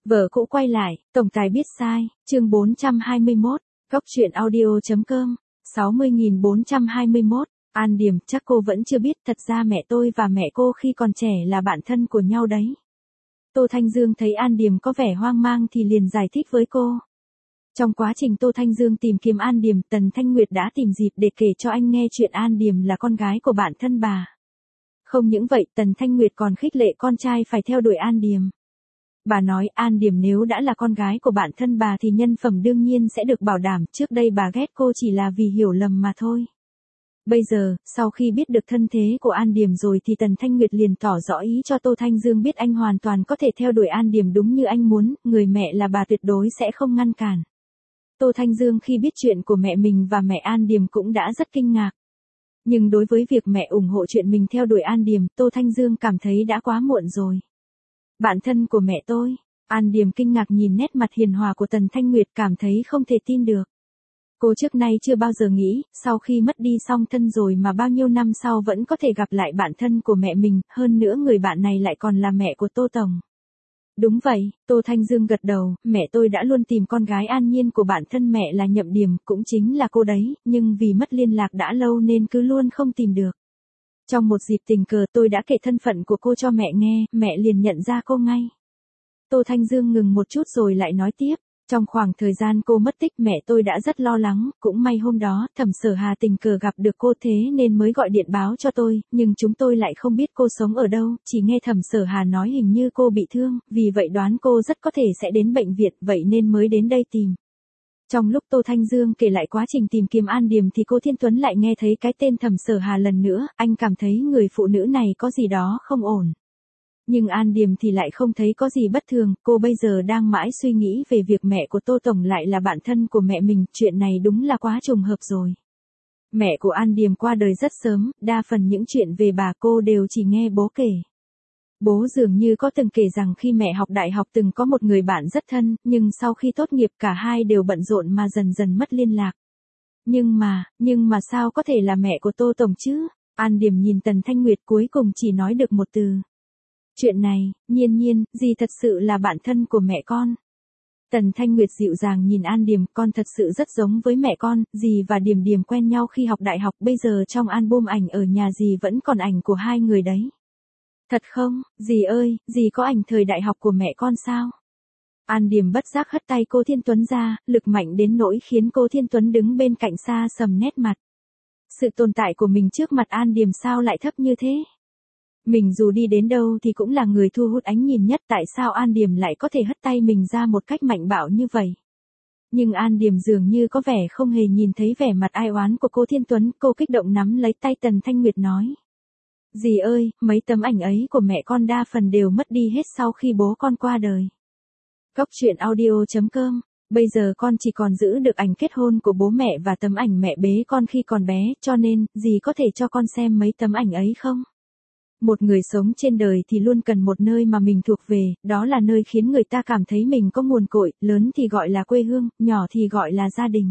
Vợ cũ quay lại, tổng tài biết sai, chương 421, góc truyện audio.com, 60.421, An Điềm, chắc cô vẫn chưa biết, thật ra mẹ tôi và mẹ cô khi còn trẻ là bạn thân của nhau đấy. Tô Thanh Dương thấy An Điềm có vẻ hoang mang thì liền giải thích với cô. Trong quá trình Tô Thanh Dương tìm kiếm An Điềm, Tần Thanh Nguyệt đã tìm dịp để kể cho anh nghe chuyện An Điềm là con gái của bạn thân bà. Không những vậy, Tần Thanh Nguyệt còn khích lệ con trai phải theo đuổi An Điềm. Bà nói An Điềm nếu đã là con gái của bạn thân bà thì nhân phẩm đương nhiên sẽ được bảo đảm, trước đây bà ghét cô chỉ là vì hiểu lầm mà thôi. Bây giờ, sau khi biết được thân thế của An Điềm rồi thì Tần Thanh Nguyệt liền tỏ rõ ý cho Tô Thanh Dương biết anh hoàn toàn có thể theo đuổi An Điềm đúng như anh muốn, người mẹ là bà tuyệt đối sẽ không ngăn cản. Tô Thanh Dương khi biết chuyện của mẹ mình và mẹ An Điềm cũng đã rất kinh ngạc. Nhưng đối với việc mẹ ủng hộ chuyện mình theo đuổi An Điềm, Tô Thanh Dương cảm thấy đã quá muộn rồi. Bạn thân của mẹ tôi, An Điềm kinh ngạc nhìn nét mặt hiền hòa của Tần Thanh Nguyệt cảm thấy không thể tin được. Cô trước nay chưa bao giờ nghĩ, sau khi mất đi song thân rồi mà bao nhiêu năm sau vẫn có thể gặp lại bạn thân của mẹ mình, hơn nữa người bạn này lại còn là mẹ của Tô Tổng. Đúng vậy, Tô Thanh Dương gật đầu, mẹ tôi đã luôn tìm con gái An Nhiên của bạn thân mẹ là Nhậm Điềm, cũng chính là cô đấy, nhưng vì mất liên lạc đã lâu nên cứ luôn không tìm được. Trong một dịp tình cờ tôi đã kể thân phận của cô cho mẹ nghe, mẹ liền nhận ra cô ngay. Tô Thanh Dương ngừng một chút rồi lại nói tiếp. Trong khoảng thời gian cô mất tích mẹ tôi đã rất lo lắng, cũng may hôm đó Thẩm Sở Hà tình cờ gặp được cô thế nên mới gọi điện báo cho tôi, nhưng chúng tôi lại không biết cô sống ở đâu, chỉ nghe Thẩm Sở Hà nói hình như cô bị thương, vì vậy đoán cô rất có thể sẽ đến bệnh viện, vậy nên mới đến đây tìm. Trong lúc Tô Thanh Dương kể lại quá trình tìm kiếm An Điềm thì cô Thiên Tuấn lại nghe thấy cái tên Thẩm Sở Hà lần nữa, anh cảm thấy người phụ nữ này có gì đó không ổn. Nhưng An Điềm thì lại không thấy có gì bất thường, cô bây giờ đang mãi suy nghĩ về việc mẹ của Tô Tổng lại là bạn thân của mẹ mình, chuyện này đúng là quá trùng hợp rồi. Mẹ của An Điềm qua đời rất sớm, đa phần những chuyện về bà cô đều chỉ nghe bố kể. Bố dường như có từng kể rằng khi mẹ học đại học từng có một người bạn rất thân, nhưng sau khi tốt nghiệp cả hai đều bận rộn mà dần dần mất liên lạc. Nhưng mà sao có thể là mẹ của Tô Tổng chứ? An Điềm nhìn Tần Thanh Nguyệt cuối cùng chỉ nói được một từ. Chuyện này, Nhiên, dì thật sự là bạn thân của mẹ con. Tần Thanh Nguyệt dịu dàng nhìn An Điềm, con thật sự rất giống với mẹ con, dì và Điềm quen nhau khi học đại học, bây giờ trong album ảnh ở nhà dì vẫn còn ảnh của hai người đấy. Thật không, dì ơi, dì có ảnh thời đại học của mẹ con sao? An Điềm bất giác hất tay cô Thiên Tuấn ra, lực mạnh đến nỗi khiến cô Thiên Tuấn đứng bên cạnh xa sầm nét mặt. Sự tồn tại của mình trước mặt An Điềm sao lại thấp như thế? Mình dù đi đến đâu thì cũng là người thu hút ánh nhìn nhất, tại sao An Điềm lại có thể hất tay mình ra một cách mạnh bạo như vậy? Nhưng An Điềm dường như có vẻ không hề nhìn thấy vẻ mặt ai oán của cô Thiên Tuấn, cô kích động nắm lấy tay Tần Thanh Nguyệt nói. Dì ơi, mấy tấm ảnh ấy của mẹ con đa phần đều mất đi hết sau khi bố con qua đời. Góc truyện audio.com, bây giờ con chỉ còn giữ được ảnh kết hôn của bố mẹ và tấm ảnh mẹ bế con khi còn bé, cho nên, dì có thể cho con xem mấy tấm ảnh ấy không? Một người sống trên đời thì luôn cần một nơi mà mình thuộc về, đó là nơi khiến người ta cảm thấy mình có nguồn cội, lớn thì gọi là quê hương, nhỏ thì gọi là gia đình.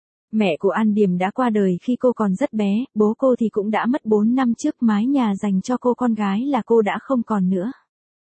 Mẹ của An Điềm đã qua đời khi cô còn rất bé, bố cô thì cũng đã mất 4 năm trước, mái nhà dành cho cô con gái là cô đã không còn nữa.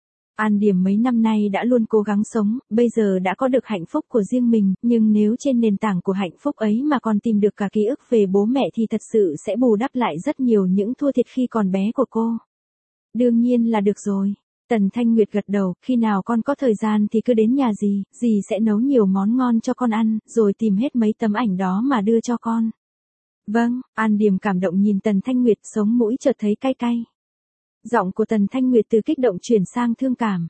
An Điềm mấy năm nay đã luôn cố gắng sống, bây giờ đã có được hạnh phúc của riêng mình, nhưng nếu trên nền tảng của hạnh phúc ấy mà còn tìm được cả ký ức về bố mẹ thì thật sự sẽ bù đắp lại rất nhiều những thua thiệt khi còn bé của cô. Đương nhiên là được rồi. Tần Thanh Nguyệt gật đầu, khi nào con có thời gian thì cứ đến nhà dì sẽ nấu nhiều món ngon cho con ăn, rồi tìm hết mấy tấm ảnh đó mà đưa cho con. Vâng, An Điềm cảm động nhìn Tần Thanh Nguyệt, sống mũi chợt thấy cay cay. Giọng của Tần Thanh Nguyệt từ kích động chuyển sang thương cảm.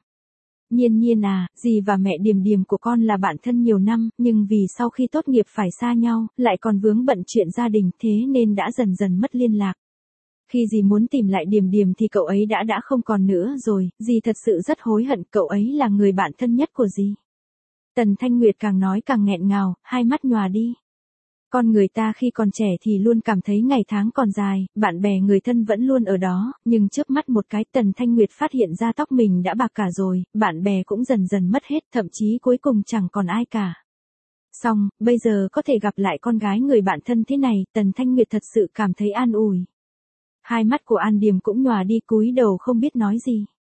Nhiên à, dì và mẹ Điềm của con là bạn thân nhiều năm, nhưng vì sau khi tốt nghiệp phải xa nhau, lại còn vướng bận chuyện gia đình, thế nên đã dần dần mất liên lạc. Khi dì muốn tìm lại Điềm thì cậu ấy đã không còn nữa rồi, dì thật sự rất hối hận, cậu ấy là người bạn thân nhất của dì. Tần Thanh Nguyệt càng nói càng nghẹn ngào, hai mắt nhòa đi. Con người ta khi còn trẻ thì luôn cảm thấy ngày tháng còn dài, bạn bè người thân vẫn luôn ở đó, nhưng trước mắt một cái Tần Thanh Nguyệt phát hiện ra tóc mình đã bạc cả rồi, bạn bè cũng dần dần mất hết, thậm chí cuối cùng chẳng còn ai cả. Xong, bây giờ có thể gặp lại con gái người bạn thân thế này, Tần Thanh Nguyệt thật sự cảm thấy an ủi. Hai mắt của An Điềm cũng nhòa đi, cúi đầu không biết nói gì.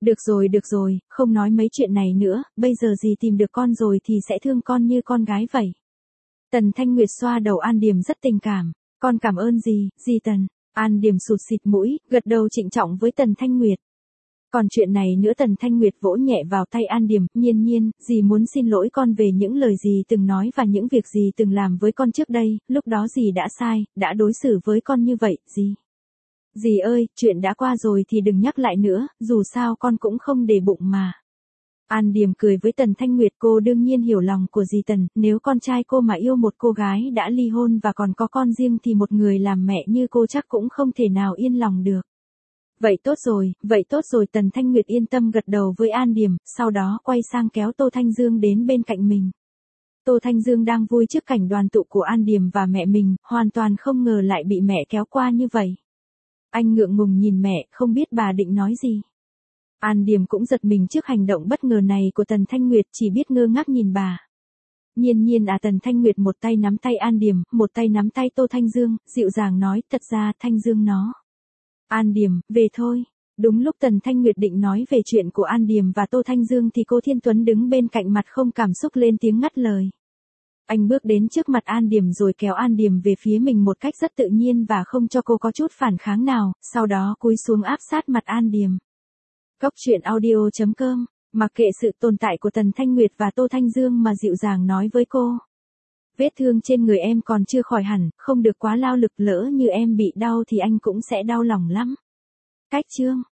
được rồi, không nói mấy chuyện này nữa, bây giờ dì tìm được con rồi thì sẽ thương con như con gái vậy. Tần Thanh Nguyệt xoa đầu An Điềm rất tình cảm, con cảm ơn dì Tần. An Điềm sụt xịt mũi, gật đầu trịnh trọng với Tần Thanh Nguyệt. Còn chuyện này nữa, Tần Thanh Nguyệt vỗ nhẹ vào tay An Điềm, nhiên, dì muốn xin lỗi con về những lời dì từng nói và những việc dì từng làm với con trước đây, lúc đó dì đã sai, đã đối xử với con như vậy, dì. Dì ơi, chuyện đã qua rồi thì đừng nhắc lại nữa, dù sao con cũng không để bụng mà. An Điềm cười với Tần Thanh Nguyệt, cô đương nhiên hiểu lòng của dì Tần, nếu con trai cô mà yêu một cô gái đã ly hôn và còn có con riêng thì một người làm mẹ như cô chắc cũng không thể nào yên lòng được. Vậy tốt rồi, Tần Thanh Nguyệt yên tâm gật đầu với An Điềm, sau đó quay sang kéo Tô Thanh Dương đến bên cạnh mình. Tô Thanh Dương đang vui trước cảnh đoàn tụ của An Điềm và mẹ mình, hoàn toàn không ngờ lại bị mẹ kéo qua như vậy. Anh ngượng ngùng nhìn mẹ, không biết bà định nói gì. An Điềm cũng giật mình trước hành động bất ngờ này của Tần Thanh Nguyệt, chỉ biết ngơ ngác nhìn bà. Nhiên Tần Thanh Nguyệt một tay nắm tay An Điềm, một tay nắm tay Tô Thanh Dương, dịu dàng nói, thật ra Thanh Dương nó. An Điềm, về thôi. Đúng lúc Tần Thanh Nguyệt định nói về chuyện của An Điềm và Tô Thanh Dương thì cô Thiên Tuấn đứng bên cạnh mặt không cảm xúc lên tiếng ngắt lời. Anh bước đến trước mặt An Điềm rồi kéo An Điềm về phía mình một cách rất tự nhiên và không cho cô có chút phản kháng nào, sau đó cúi xuống áp sát mặt An Điềm. Cốc truyện audio.com, mặc kệ sự tồn tại của Tần Thanh Nguyệt và Tô Thanh Dương mà dịu dàng nói với cô. Vết thương trên người em còn chưa khỏi hẳn, không được quá lao lực, lỡ như em bị đau thì anh cũng sẽ đau lòng lắm. Cách chương